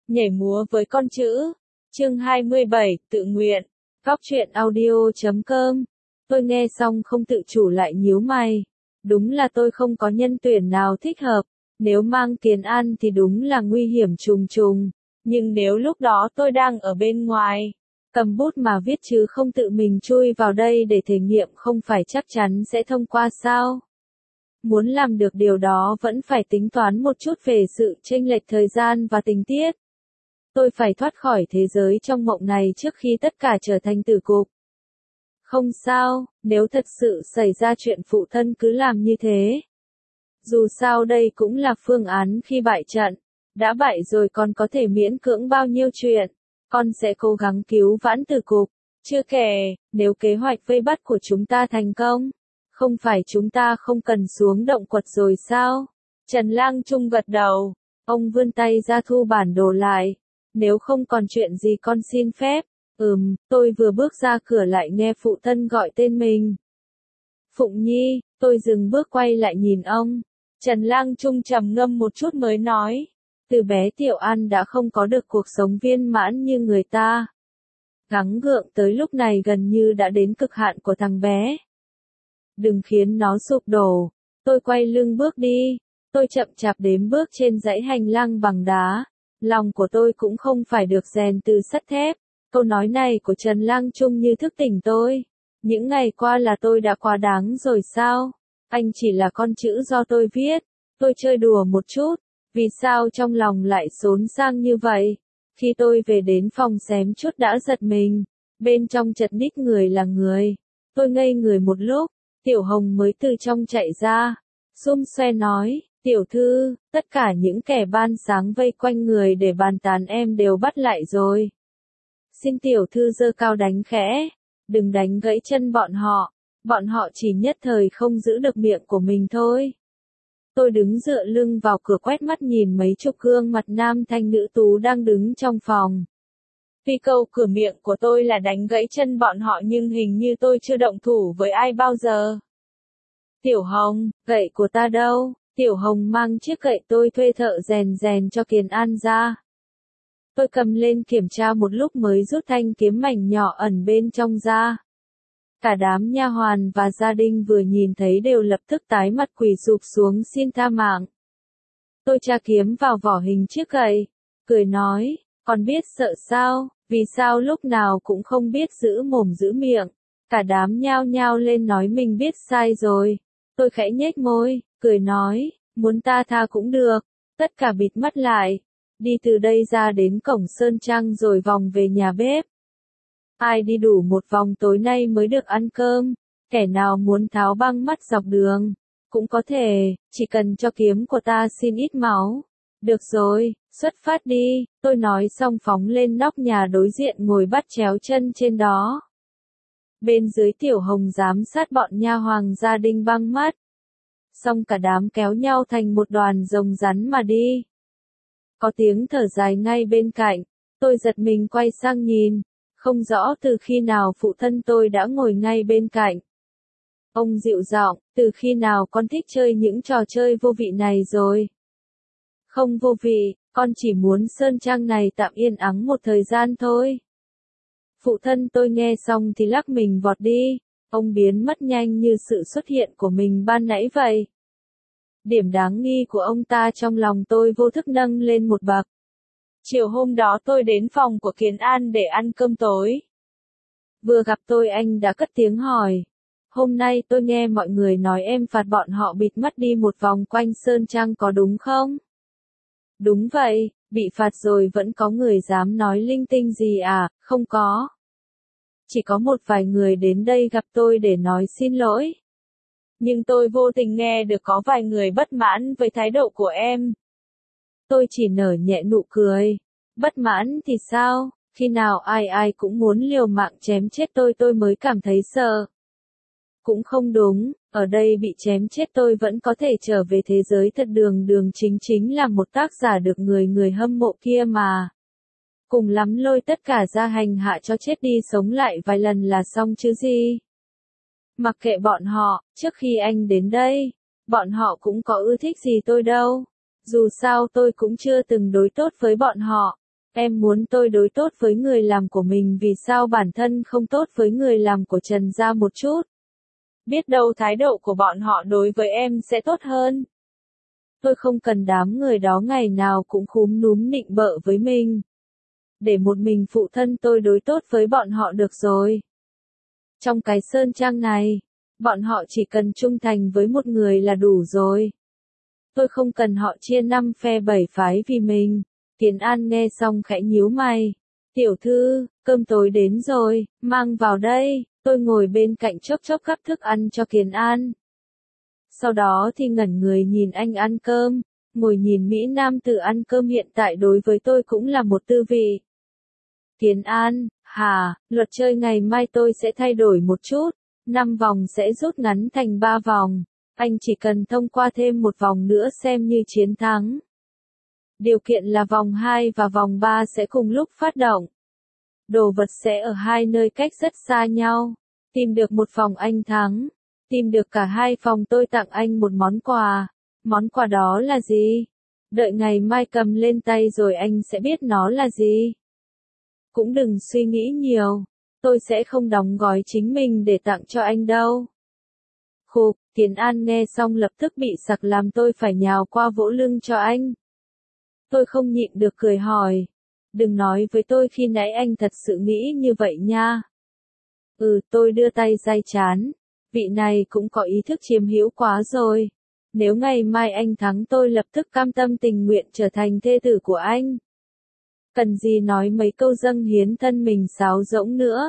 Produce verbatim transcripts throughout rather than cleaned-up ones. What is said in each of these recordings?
Nhảy múa với con chữ. Chương hai mươi bảy, tự nguyện. Góc truyện audio chấm com. Tôi nghe xong không tự chủ lại nhíu mày. Đúng là tôi không có nhân tuyển nào thích hợp. Nếu mang Kiến An thì đúng là nguy hiểm trùng trùng. Nhưng nếu lúc đó tôi đang ở bên ngoài, cầm bút mà viết chứ không tự mình chui vào đây để thể nghiệm, không phải chắc chắn sẽ thông qua sao? Muốn làm được điều đó vẫn phải tính toán một chút về sự chênh lệch thời gian và tình tiết. Tôi phải thoát khỏi thế giới trong mộng này trước khi tất cả trở thành tử cục. Không sao, nếu thật sự xảy ra chuyện phụ thân cứ làm như thế. Dù sao đây cũng là phương án khi bại trận. Đã bại rồi còn có thể miễn cưỡng bao nhiêu chuyện. Con sẽ cố gắng cứu vãn tử cục. Chưa kể, nếu kế hoạch vây bắt của chúng ta thành công, không phải chúng ta không cần xuống động quật rồi sao? Trần Lang Trung gật đầu. Ông vươn tay ra thu bản đồ lại. Nếu không còn chuyện gì con xin phép. Ừm, tôi vừa bước ra cửa lại nghe phụ thân gọi tên mình. Phụng Nhi, tôi dừng bước quay lại nhìn ông. Trần Lang Trung trầm ngâm một chút mới nói. Từ bé Tiểu An đã không có được cuộc sống viên mãn như người ta. Gắng gượng tới lúc này gần như đã đến cực hạn của thằng bé. Đừng khiến nó sụp đổ. Tôi quay lưng bước đi. Tôi chậm chạp đếm bước trên dãy hành lang bằng đá. Lòng của tôi cũng không phải được rèn từ sắt thép. Câu nói này của Trần Lang Trung như thức tỉnh tôi. Những ngày qua là tôi đã quá đáng rồi sao? Anh chỉ là con chữ do tôi viết. Tôi chơi đùa một chút. Vì sao trong lòng lại xốn sang như vậy? Khi tôi về đến phòng xém chút đã giật mình. Bên trong chật ních người là người. Tôi ngây người một lúc. Tiểu Hồng mới từ trong chạy ra. Xum xoe nói. Tiểu thư, tất cả những kẻ ban sáng vây quanh người để bàn tán em đều bắt lại rồi. Xin tiểu thư giơ cao đánh khẽ. Đừng đánh gãy chân bọn họ. Bọn họ chỉ nhất thời không giữ được miệng của mình thôi. Tôi đứng dựa lưng vào cửa quét mắt nhìn mấy chục gương mặt nam thanh nữ tú đang đứng trong phòng. Tuy câu cửa miệng của tôi là đánh gãy chân bọn họ nhưng hình như tôi chưa động thủ với ai bao giờ. Tiểu Hồng, gậy của ta đâu? Tiểu Hồng mang chiếc gậy tôi thuê thợ rèn rèn cho Kiến An ra. Tôi cầm lên kiểm tra một lúc mới rút thanh kiếm mảnh nhỏ ẩn bên trong ra. Cả đám nha hoàn và gia đình vừa nhìn thấy đều lập tức tái mặt quỳ sụp xuống xin tha mạng. Tôi tra kiếm vào vỏ hình chiếc gậy, cười nói, còn biết sợ sao, vì sao lúc nào cũng không biết giữ mồm giữ miệng. Cả đám nhao nhao lên nói mình biết sai rồi. Tôi khẽ nhếch môi, cười nói, muốn ta tha cũng được. Tất cả bịt mắt lại, đi từ đây ra đến cổng Sơn Trang rồi vòng về nhà bếp. Ai đi đủ một vòng tối nay mới được ăn cơm, kẻ nào muốn tháo băng mắt dọc đường, cũng có thể, chỉ cần cho kiếm của ta xin ít máu. Được rồi, xuất phát đi, tôi nói xong phóng lên nóc nhà đối diện ngồi bắt chéo chân trên đó. Bên dưới Tiểu Hồng giám sát bọn nha hoàng gia đình băng mắt. Xong cả đám kéo nhau thành một đoàn rồng rắn mà đi. Có tiếng thở dài ngay bên cạnh, tôi giật mình quay sang nhìn. Không rõ từ khi nào phụ thân tôi đã ngồi ngay bên cạnh. Ông dịu giọng, từ khi nào con thích chơi những trò chơi vô vị này rồi? Không vô vị, con chỉ muốn Sơn Trang này tạm yên ắng một thời gian thôi. Phụ thân tôi nghe xong thì lắc mình vọt đi, ông biến mất nhanh như sự xuất hiện của mình ban nãy vậy. Điểm đáng nghi của ông ta trong lòng tôi vô thức nâng lên một bậc. Chiều hôm đó tôi đến phòng của Kiến An để ăn cơm tối. Vừa gặp tôi anh đã cất tiếng hỏi. Hôm nay tôi nghe mọi người nói em phạt bọn họ bịt mắt đi một vòng quanh Sơn Trang có đúng không? Đúng vậy, bị phạt rồi vẫn có người dám nói linh tinh gì à? Không có. Chỉ có một vài người đến đây gặp tôi để nói xin lỗi. Nhưng tôi vô tình nghe được có vài người bất mãn với thái độ của em. Tôi chỉ nở nhẹ nụ cười. Bất mãn thì sao, khi nào ai ai cũng muốn liều mạng chém chết tôi tôi mới cảm thấy sợ. Cũng không đúng, ở đây bị chém chết tôi vẫn có thể trở về thế giới thật, đường đường chính chính là một tác giả được người người hâm mộ kia mà. Cùng lắm lôi tất cả ra hành hạ cho chết đi sống lại vài lần là xong chứ gì. Mặc kệ bọn họ, trước khi anh đến đây, bọn họ cũng có ưa thích gì tôi đâu. Dù sao tôi cũng chưa từng đối tốt với bọn họ. Em muốn tôi đối tốt với người làm của mình, vì sao bản thân không tốt với người làm của Trần gia một chút? Biết đâu thái độ của bọn họ đối với em sẽ tốt hơn. Tôi không cần đám người đó ngày nào cũng khúm núm nịnh bợ với mình. Để một mình phụ thân tôi đối tốt với bọn họ được rồi. Trong cái sơn trang này, bọn họ chỉ cần trung thành với một người là đủ rồi. Tôi không cần họ chia năm phe bảy phái vì mình. Kiến An nghe xong khẽ nhíu mày. Tiểu thư, cơm tối đến rồi, mang vào đây. Tôi ngồi bên cạnh chốc chốc gắp thức ăn cho Kiến An. Sau đó thì ngẩn người nhìn anh ăn cơm. Ngồi nhìn Mỹ Nam tử ăn cơm hiện tại đối với tôi cũng là một tư vị. Kiến An, hả, luật chơi ngày mai tôi sẽ thay đổi một chút. năm vòng sẽ rút ngắn thành ba vòng. Anh chỉ cần thông qua thêm một vòng nữa xem như chiến thắng. Điều kiện là vòng hai và vòng ba sẽ cùng lúc phát động. Đồ vật sẽ ở hai nơi cách rất xa nhau. Tìm được một phòng anh thắng. Tìm được cả hai phòng tôi tặng anh một món quà. Món quà đó là gì? Đợi ngày mai cầm lên tay rồi anh sẽ biết nó là gì. Cũng đừng suy nghĩ nhiều. Tôi sẽ không đóng gói chính mình để tặng cho anh đâu. Khục, Kiến An nghe xong lập tức bị sặc làm tôi phải nhào qua vỗ lưng cho anh. Tôi không nhịn được cười hỏi. Đừng nói với tôi khi nãy anh thật sự nghĩ như vậy nha. Ừ, tôi đưa tay day chán. Vị này cũng có ý thức chiếm hữu quá rồi. Nếu ngày mai anh thắng tôi lập tức cam tâm tình nguyện trở thành thê tử của anh. Cần gì nói mấy câu dâng hiến thân mình sáo rỗng nữa.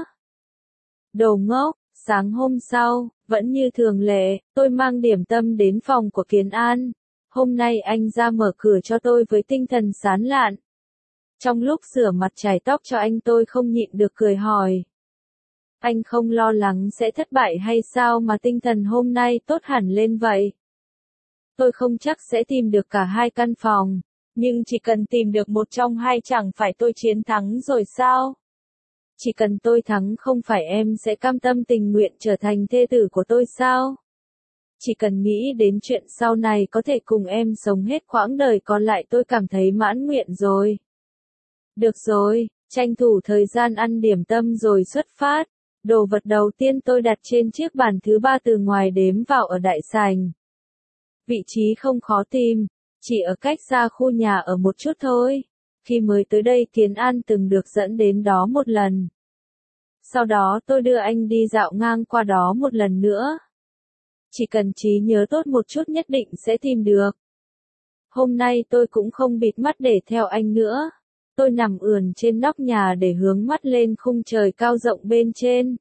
Đồ ngốc, sáng hôm sau, vẫn như thường lệ, tôi mang điểm tâm đến phòng của Kiến An. Hôm nay anh ra mở cửa cho tôi với tinh thần sán lạn. Trong lúc rửa mặt chải tóc cho anh tôi không nhịn được cười hỏi. Anh không lo lắng sẽ thất bại hay sao mà tinh thần hôm nay tốt hẳn lên vậy? Tôi không chắc sẽ tìm được cả hai căn phòng, nhưng chỉ cần tìm được một trong hai chẳng phải tôi chiến thắng rồi sao? Chỉ cần tôi thắng không phải em sẽ cam tâm tình nguyện trở thành thê tử của tôi sao? Chỉ cần nghĩ đến chuyện sau này có thể cùng em sống hết quãng đời còn lại tôi cảm thấy mãn nguyện rồi. Được rồi, tranh thủ thời gian ăn điểm tâm rồi xuất phát. Đồ vật đầu tiên tôi đặt trên chiếc bàn thứ ba từ ngoài đếm vào ở đại sảnh. Vị trí không khó tìm, chỉ ở cách xa khu nhà ở một chút thôi. Khi mới tới đây Kiến An từng được dẫn đến đó một lần. Sau đó tôi đưa anh đi dạo ngang qua đó một lần nữa. Chỉ cần trí nhớ tốt một chút nhất định sẽ tìm được. Hôm nay tôi cũng không bịt mắt để theo anh nữa. Tôi nằm ườn trên nóc nhà để hướng mắt lên khung trời cao rộng bên trên.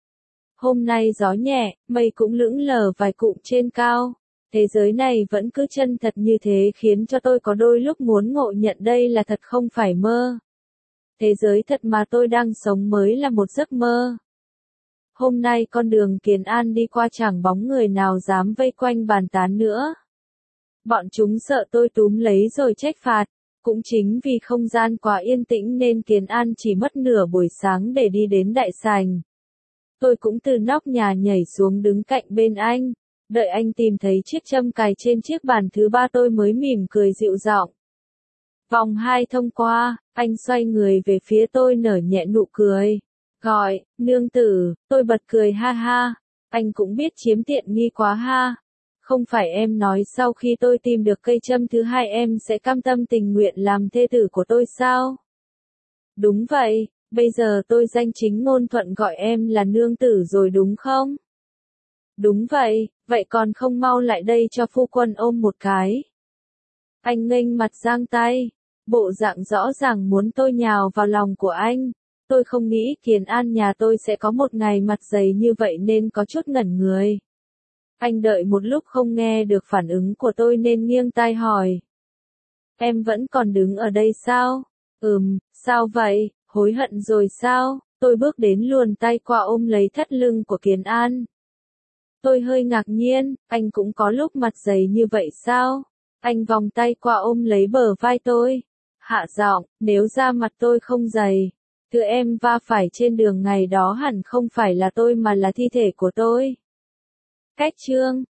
Hôm nay gió nhẹ, mây cũng lững lờ vài cụm trên cao. Thế giới này vẫn cứ chân thật như thế khiến cho tôi có đôi lúc muốn ngộ nhận đây là thật không phải mơ. Thế giới thật mà tôi đang sống mới là một giấc mơ. Hôm nay con đường Kiến An đi qua chẳng bóng người nào dám vây quanh bàn tán nữa. Bọn chúng sợ tôi túm lấy rồi trách phạt. Cũng chính vì không gian quá yên tĩnh nên Kiến An chỉ mất nửa buổi sáng để đi đến đại sảnh. Tôi cũng từ nóc nhà nhảy xuống đứng cạnh bên anh. Đợi anh tìm thấy chiếc châm cài trên chiếc bàn thứ ba tôi mới mỉm cười dịu giọng. Vòng hai thông qua, anh xoay người về phía tôi nở nhẹ nụ cười. Gọi, nương tử, tôi bật cười ha ha. Anh cũng biết chiếm tiện nghi quá ha. Không phải em nói sau khi tôi tìm được cây châm thứ hai em sẽ cam tâm tình nguyện làm thê tử của tôi sao? Đúng vậy, bây giờ tôi danh chính ngôn thuận gọi em là nương tử rồi đúng không? Đúng vậy, vậy còn không mau lại đây cho phu quân ôm một cái. Anh nghênh mặt giang tay, bộ dạng rõ ràng muốn tôi nhào vào lòng của anh. Tôi không nghĩ Kiến An nhà tôi sẽ có một ngày mặt dày như vậy nên có chút ngẩn người. Anh đợi một lúc không nghe được phản ứng của tôi nên nghiêng tai hỏi. Em vẫn còn đứng ở đây sao? Ừm, sao vậy, hối hận rồi sao? Tôi bước đến luồn tay qua ôm lấy thắt lưng của Kiến An. Tôi hơi ngạc nhiên, anh cũng có lúc mặt dày như vậy sao? Anh vòng tay qua ôm lấy bờ vai tôi. Hạ giọng, nếu da mặt tôi không dày, thứ em va phải trên đường ngày đó hẳn không phải là tôi mà là thi thể của tôi. Cách chương